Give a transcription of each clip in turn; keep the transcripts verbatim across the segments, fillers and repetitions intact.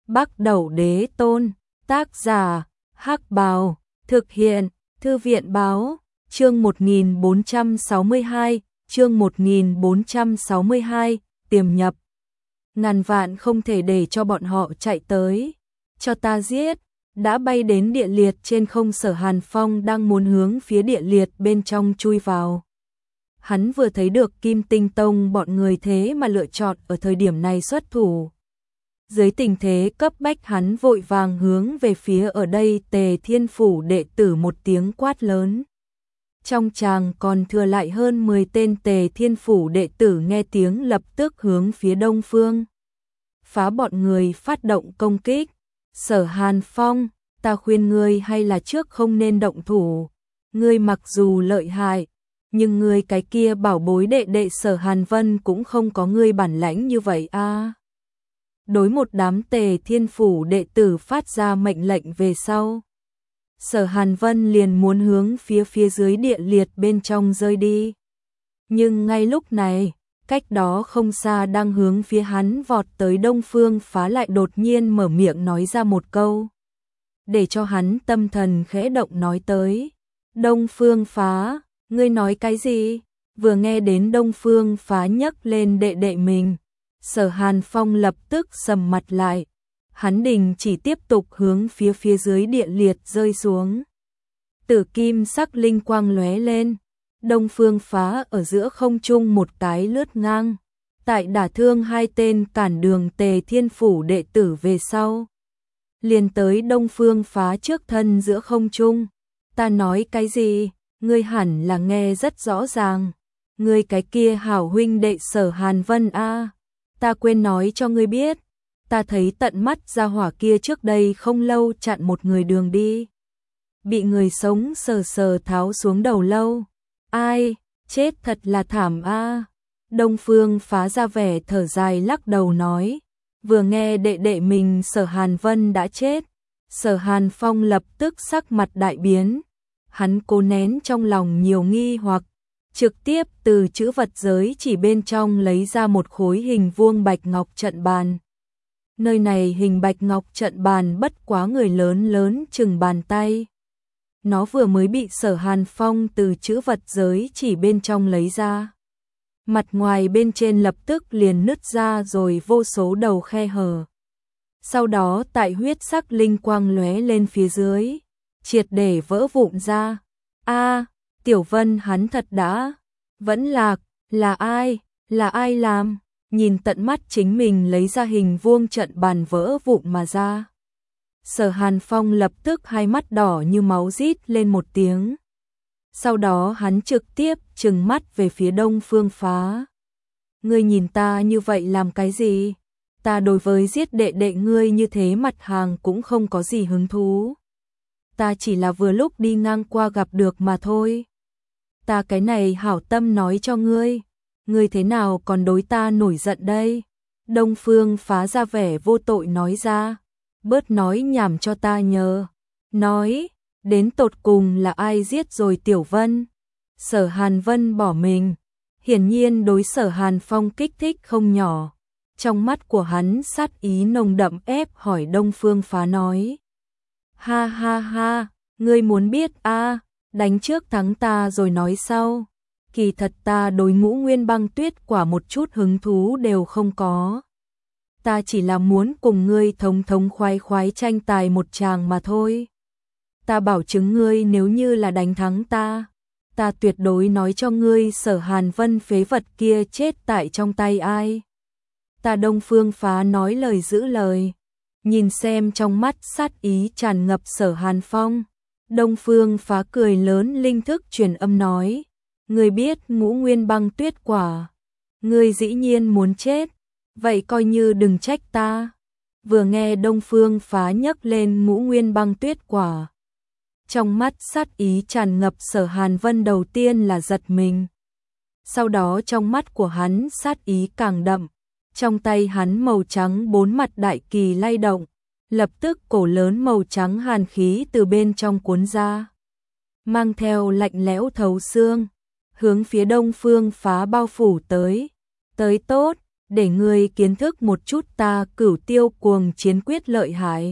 Bắc Đẩu Đế Tôn, tác giả, Hắc Bào, thực hiện, Thư viện Báo, chương một nghìn bốn trăm sáu mươi hai, chương một nghìn bốn trăm sáu mươi hai, tiềm nhập. Ngàn vạn không thể để cho bọn họ chạy tới, cho ta giết. Đã bay đến địa liệt trên không, Sở Hàn Phong đang muốn hướng phía địa liệt bên trong chui vào. Hắn vừa thấy được Kim Tinh Tông bọn người thế mà lựa chọn ở thời điểm này xuất thủ. Dưới tình thế cấp bách, hắn vội vàng hướng về phía ở đây Tề Thiên Phủ đệ tử một tiếng quát lớn. Trong tràng còn thừa lại hơn mười tên Tề Thiên Phủ đệ tử nghe tiếng lập tức hướng phía đông phương phá bọn người phát động công kích. Sở Hàn Phong, ta khuyên ngươi hay là trước không nên động thủ. Ngươi mặc dù lợi hại, nhưng ngươi cái kia bảo bối đệ đệ Sở Hàn Vân cũng không có ngươi bản lãnh như vậy a. À. Đối một đám Tề Thiên Phủ đệ tử phát ra mệnh lệnh về sau, Sở Hàn Vân liền muốn hướng phía phía dưới địa liệt bên trong rơi đi. Nhưng ngay lúc này, cách đó không xa đang hướng phía hắn vọt tới Đông Phương Phá lại đột nhiên mở miệng nói ra một câu, để cho hắn tâm thần khẽ động, nói tới. Đông Phương Phá, ngươi nói cái gì? Vừa nghe đến Đông Phương Phá nhấc lên đệ đệ mình, Sở Hàn Phong lập tức sầm mặt lại. Hắn đình chỉ tiếp tục hướng phía phía dưới địa liệt rơi xuống. Tử kim sắc linh quang lóe lên, Đông Phương Phá ở giữa không trung một cái lướt ngang, tại đả thương hai tên cản đường Tề Thiên Phủ đệ tử về sau, liền tới Đông Phương Phá trước thân giữa không trung. Ta nói cái gì? Ngươi hẳn là nghe rất rõ ràng. Ngươi cái kia hảo huynh đệ Sở Hàn Vân a, à. Ta quên nói cho ngươi biết, ta thấy tận mắt gia hỏa kia trước đây không lâu chặn một người đường đi, bị người sống sờ sờ tháo xuống đầu lâu. Ai, chết thật là thảm a. À. Đông Phương Phá ra vẻ thở dài lắc đầu nói, vừa nghe đệ đệ mình Sở Hàn Vân đã chết, Sở Hàn Phong lập tức sắc mặt đại biến. Hắn cố nén trong lòng nhiều nghi hoặc, trực tiếp từ chữ vật giới chỉ bên trong lấy ra một khối hình vuông bạch ngọc trận bàn. Nơi này hình bạch ngọc trận bàn bất quá người lớn lớn chừng bàn tay. Nó vừa mới bị Sở Hàn Phong từ chữ vật giới chỉ bên trong lấy ra, mặt ngoài bên trên lập tức liền nứt ra rồi vô số đầu khe hở. Sau đó tại huyết sắc linh quang lóe lên phía dưới, triệt để vỡ vụn ra. A, à, Tiểu Vân hắn thật đã vẫn lạc, là ai, là ai làm? Nhìn tận mắt chính mình lấy ra hình vuông trận bàn vỡ vụn mà ra, Sở Hàn Phong lập tức hai mắt đỏ như máu rít lên một tiếng. Sau đó hắn trực tiếp trừng mắt về phía Đông Phương Phá. Ngươi nhìn ta như vậy làm cái gì? Ta đối với giết đệ đệ ngươi như thế mặt hàng cũng không có gì hứng thú. Ta chỉ là vừa lúc đi ngang qua gặp được mà thôi. Ta cái này hảo tâm nói cho ngươi, ngươi thế nào còn đối ta nổi giận đây? Đông Phương Phá ra vẻ vô tội nói ra, bớt nói nhảm cho ta nhờ. Nói, đến tột cùng là ai giết rồi Tiểu Vân? Sở Hàn Vân bỏ mình, hiển nhiên đối Sở Hàn Phong kích thích không nhỏ. Trong mắt của hắn sát ý nồng đậm ép hỏi Đông Phương Phá nói. Ha ha ha, ngươi muốn biết a, à, đánh trước thắng ta rồi nói sau. Kỳ thật ta đối Ngũ Nguyên Băng Tuyết quả một chút hứng thú đều không có. Ta chỉ là muốn cùng ngươi thống thống khoái khoái tranh tài một tràng mà thôi. Ta bảo chứng ngươi nếu như là đánh thắng ta, ta tuyệt đối nói cho ngươi Sở Hàn Vân phế vật kia chết tại trong tay ai. Ta Đông Phương Phá nói lời giữ lời. Nhìn xem trong mắt sát ý tràn ngập Sở Hàn Phong, Đông Phương Phá cười lớn linh thức truyền âm nói, ngươi biết Ngũ Nguyên Băng Tuyết quả, ngươi dĩ nhiên muốn chết, vậy coi như đừng trách ta. Vừa nghe Đông Phương Phá nhấc lên Ngũ Nguyên Băng Tuyết quả, trong mắt sát ý tràn ngập Sở Hàn Vân đầu tiên là giật mình. Sau đó trong mắt của hắn sát ý càng đậm. Trong tay hắn màu trắng bốn mặt đại kỳ lay động, lập tức cổ lớn màu trắng hàn khí từ bên trong cuốn ra, mang theo lạnh lẽo thấu xương, hướng phía Đông Phương Phá bao phủ tới. Tới tốt, để ngươi kiến thức một chút ta Cửu Tiêu Cuồng chiến quyết lợi hại.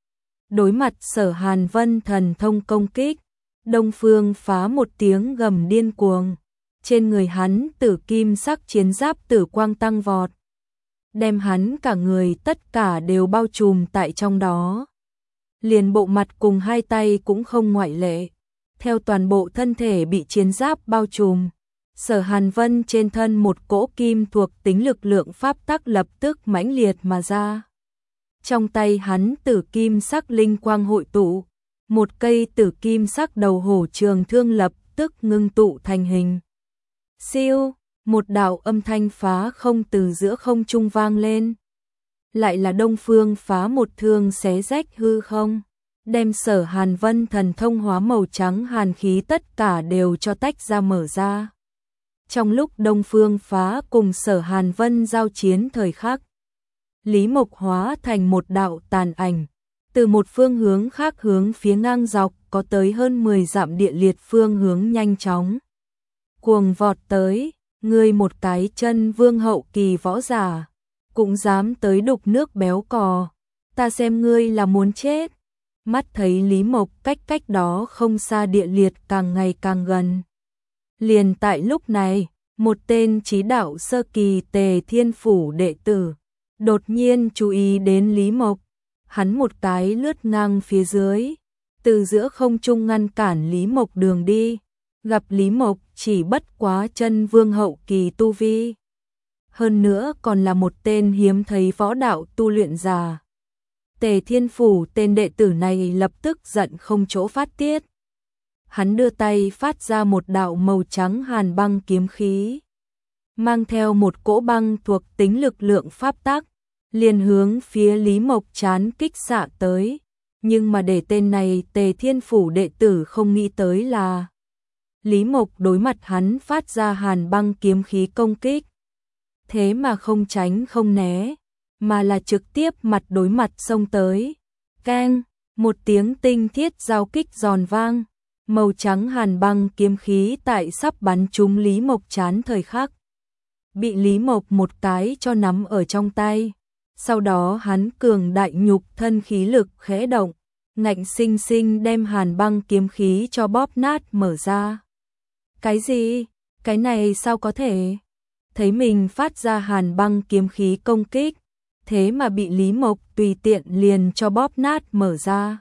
Đối mặt Sở Hàn Vân thần thông công kích, Đông Phương Phá một tiếng gầm điên cuồng, trên người hắn tử kim sắc chiến giáp tử quang tăng vọt, đem hắn cả người tất cả đều bao trùm tại trong đó. Liền bộ mặt cùng hai tay cũng không ngoại lệ, theo toàn bộ thân thể bị chiến giáp bao trùm. Sở Hàn Vân trên thân một cỗ kim thuộc tính lực lượng pháp tắc lập tức mãnh liệt mà ra. Trong tay hắn tử kim sắc linh quang hội tụ, một cây tử kim sắc đầu hổ trường thương lập tức ngưng tụ thành hình. Siêu, một đạo âm thanh phá không từ giữa không trung vang lên. Lại là Đông Phương Phá một thương xé rách hư không, đem Sở Hàn Vân thần thông hóa màu trắng hàn khí tất cả đều cho tách ra mở ra. Trong lúc Đông Phương Phá cùng Sở Hàn Vân giao chiến thời khắc, Lý Mộc hóa thành một đạo tàn ảnh, từ một phương hướng khác hướng phía ngang dọc có tới hơn mười dặm địa liệt phương hướng nhanh chóng cuồng vọt tới. Ngươi một cái chân vương hậu kỳ võ giả, cũng dám tới đục nước béo cò, ta xem ngươi là muốn chết. Mắt thấy Lý Mộc cách cách đó không xa địa liệt càng ngày càng gần. Liền tại lúc này, một tên chí đạo sơ kỳ Tề Thiên Phủ đệ tử đột nhiên chú ý đến Lý Mộc, hắn một cái lướt ngang phía dưới, từ giữa không trung ngăn cản Lý Mộc đường đi. Gặp Lý Mộc chỉ bất quá chân vương hậu kỳ tu vi, hơn nữa còn là một tên hiếm thấy võ đạo tu luyện giả. Tề Thiên Phủ tên đệ tử này lập tức giận không chỗ phát tiết. Hắn đưa tay phát ra một đạo màu trắng hàn băng kiếm khí, mang theo một cỗ băng thuộc tính lực lượng pháp tắc, liền hướng phía Lý Mộc chán kích xạ tới. Nhưng mà để tên này Tề Thiên Phủ đệ tử không nghĩ tới là Lý Mộc đối mặt hắn phát ra hàn băng kiếm khí công kích, thế mà không tránh không né, mà là trực tiếp mặt đối mặt xông tới. Keng, một tiếng tinh thiết giao kích giòn vang, màu trắng hàn băng kiếm khí tại sắp bắn trúng Lý Mộc chán thời khắc, bị Lý Mộc một cái cho nắm ở trong tay. Sau đó hắn cường đại nhục thân khí lực khẽ động, ngạnh sinh sinh đem hàn băng kiếm khí cho bóp nát mở ra. Cái gì? Cái này sao có thể? Thấy mình phát ra hàn băng kiếm khí công kích, thế mà bị Lý Mộc tùy tiện liền cho bóp nát mở ra.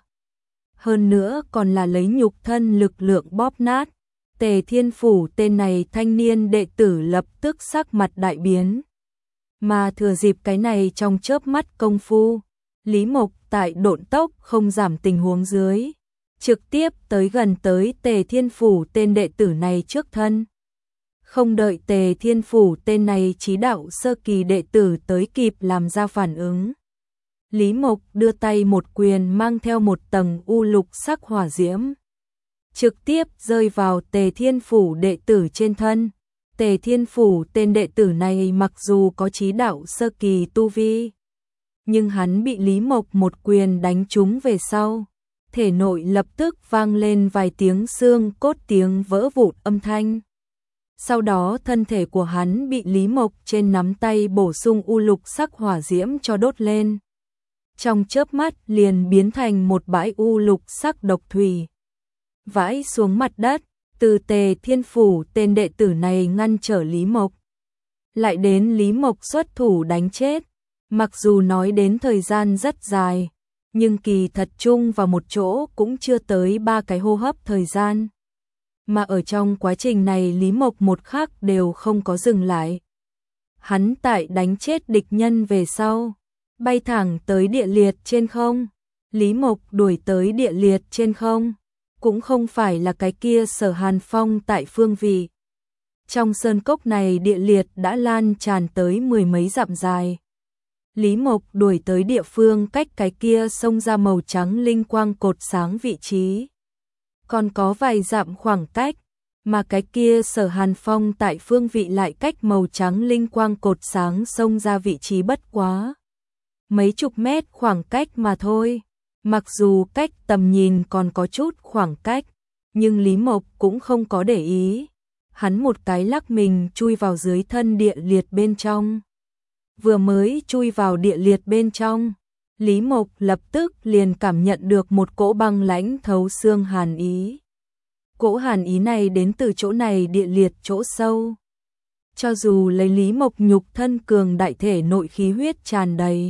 Hơn nữa còn là lấy nhục thân lực lượng bóp nát. Tề Thiên Phủ tên này thanh niên đệ tử lập tức sắc mặt đại biến. Mà thừa dịp cái này trong chớp mắt công phu, Lý Mộc tại độn tốc không giảm tình huống dưới, trực tiếp tới gần tới Tề Thiên Phủ tên đệ tử này trước thân. Không đợi Tề Thiên Phủ tên này chí đạo sơ kỳ đệ tử tới kịp làm ra phản ứng, Lý Mộc đưa tay một quyền mang theo một tầng u lục sắc hỏa diễm, trực tiếp rơi vào Tề Thiên Phủ đệ tử trên thân. Tề Thiên Phủ tên đệ tử này mặc dù có chí đạo sơ kỳ tu vi, nhưng hắn bị Lý Mộc một quyền đánh trúng về sau, thể nội lập tức vang lên vài tiếng xương cốt tiếng vỡ vụn âm thanh. Sau đó thân thể của hắn bị Lý Mộc trên nắm tay bổ sung u lục sắc hỏa diễm cho đốt lên. Trong chớp mắt liền biến thành một bãi u lục sắc độc thủy, vãi xuống mặt đất. Từ Tề Thiên Phủ tên đệ tử này ngăn trở Lý Mộc, lại đến Lý Mộc xuất thủ đánh chết. Mặc dù nói đến thời gian rất dài, nhưng kỳ thật chung vào một chỗ cũng chưa tới ba cái hô hấp thời gian. Mà ở trong quá trình này Lý Mộc một khắc đều không có dừng lại. Hắn tại đánh chết địch nhân về sau, bay thẳng tới địa liệt trên không. Lý Mộc đuổi tới địa liệt trên không, cũng không phải là cái kia Sở Hàn Phong tại phương vị. Trong sơn cốc này địa liệt đã lan tràn tới mười mấy dặm dài. Lý Mộc đuổi tới địa phương cách cái kia xông ra màu trắng linh quang cột sáng vị trí, còn có vài dặm khoảng cách, mà cái kia Sở Hàn Phong tại phương vị lại cách màu trắng linh quang cột sáng xông ra vị trí bất quá mấy chục mét khoảng cách mà thôi. Mặc dù cách tầm nhìn còn có chút khoảng cách, nhưng Lý Mộc cũng không có để ý. Hắn một cái lắc mình chui vào dưới thân địa liệt bên trong. vừa mới chui vào địa liệt bên trong, Lý Mộc lập tức liền cảm nhận được một cỗ băng lãnh thấu xương hàn ý. Cỗ hàn ý này đến từ chỗ này địa liệt chỗ sâu. Cho dù lấy Lý Mộc nhục thân cường đại thể nội khí huyết tràn đầy,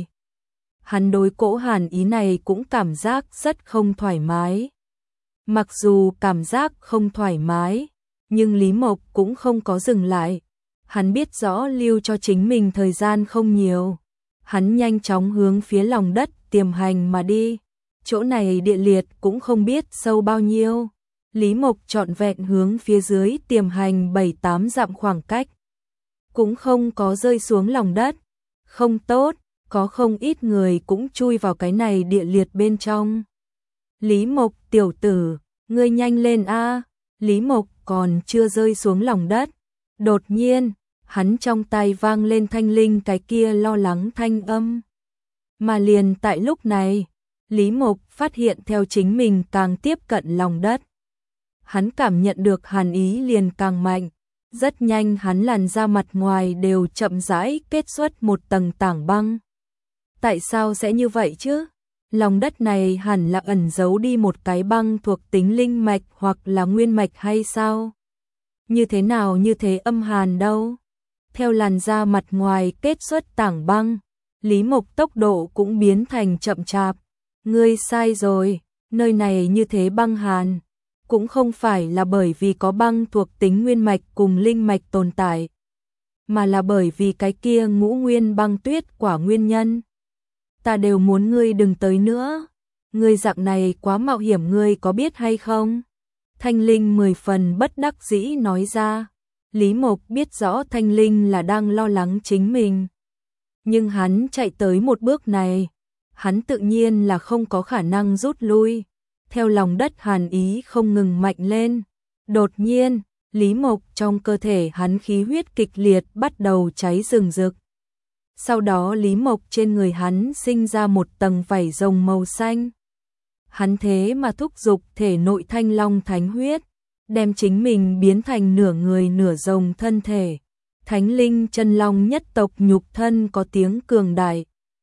hắn đối cỗ hàn ý này cũng cảm giác rất không thoải mái. Mặc dù cảm giác không thoải mái, nhưng Lý Mộc cũng không có dừng lại. Hắn biết rõ lưu cho chính mình thời gian không nhiều. Hắn nhanh chóng hướng phía lòng đất tiềm hành mà đi. Chỗ này địa liệt cũng không biết sâu bao nhiêu. Lý Mộc trọn vẹn hướng phía dưới tiềm hành bảy tám dặm khoảng cách. Cũng không có rơi xuống lòng đất. Không tốt, có không ít người cũng chui vào cái này địa liệt bên trong. Lý Mộc tiểu tử, ngươi nhanh lên a. Lý Mộc còn chưa rơi xuống lòng đất. Đột nhiên, hắn trong tay vang lên Thanh Linh cái kia lo lắng thanh âm. Mà liền tại lúc này, Lý Mộc phát hiện theo chính mình càng tiếp cận lòng đất. Hắn cảm nhận được hàn ý liền càng mạnh. Rất nhanh hắn làn da mặt ngoài đều chậm rãi kết xuất một tầng tảng băng. Tại sao sẽ như vậy chứ? Lòng đất này hẳn là ẩn giấu đi một cái băng thuộc tính linh mạch hoặc là nguyên mạch hay sao? Như thế nào như thế âm hàn đâu? Theo làn da mặt ngoài kết xuất tảng băng, Lý Mộc tốc độ cũng biến thành chậm chạp. Ngươi sai rồi, nơi này như thế băng hàn. Cũng không phải là bởi vì có băng thuộc tính nguyên mạch cùng linh mạch tồn tại, mà là bởi vì cái kia ngũ nguyên băng tuyết quả nguyên nhân. Ta đều muốn ngươi đừng tới nữa. Ngươi dạng này quá mạo hiểm, ngươi có biết hay không? Thanh Linh mười phần bất đắc dĩ nói ra. Lý Mộc biết rõ Thanh Linh là đang lo lắng chính mình. Nhưng hắn chạy tới một bước này, hắn tự nhiên là không có khả năng rút lui. Theo lòng đất hàn ý không ngừng mạnh lên. Đột nhiên, Lý Mộc trong cơ thể hắn khí huyết kịch liệt bắt đầu cháy rừng rực. Sau đó Lý Mộc trên người hắn sinh ra một tầng vảy rồng màu xanh. Hắn thế mà thúc giục thể nội thanh long thánh huyết, đem chính mình biến thành nửa người nửa rồng thân thể. Thánh linh chân long nhất tộc nhục thân có tiếng cường đại.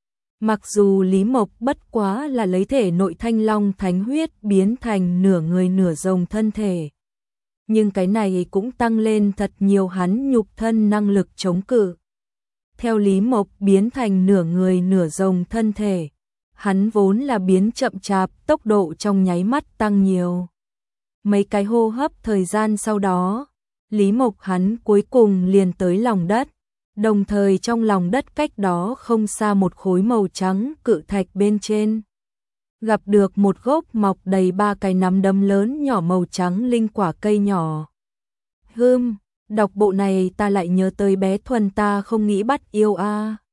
Mặc dù Lý Mộc bất quá là lấy thể nội thanh long thánh huyết biến thành nửa người nửa rồng thân thể, nhưng cái này cũng tăng lên thật nhiều hắn nhục thân năng lực chống cự. Theo Lý Mộc biến thành nửa người nửa rồng thân thể, hắn vốn là biến chậm chạp, tốc độ trong nháy mắt tăng nhiều. Mấy cái hô hấp thời gian sau đó, Lý Mộc hắn cuối cùng liền tới lòng đất. Đồng thời trong lòng đất cách đó không xa một khối màu trắng cự thạch bên trên, gặp được một gốc mọc đầy ba cái nắm đấm lớn nhỏ màu trắng linh quả cây nhỏ. Hừm, đọc bộ này ta lại nhớ tới bé Thuần ta không nghĩ bắt yêu a.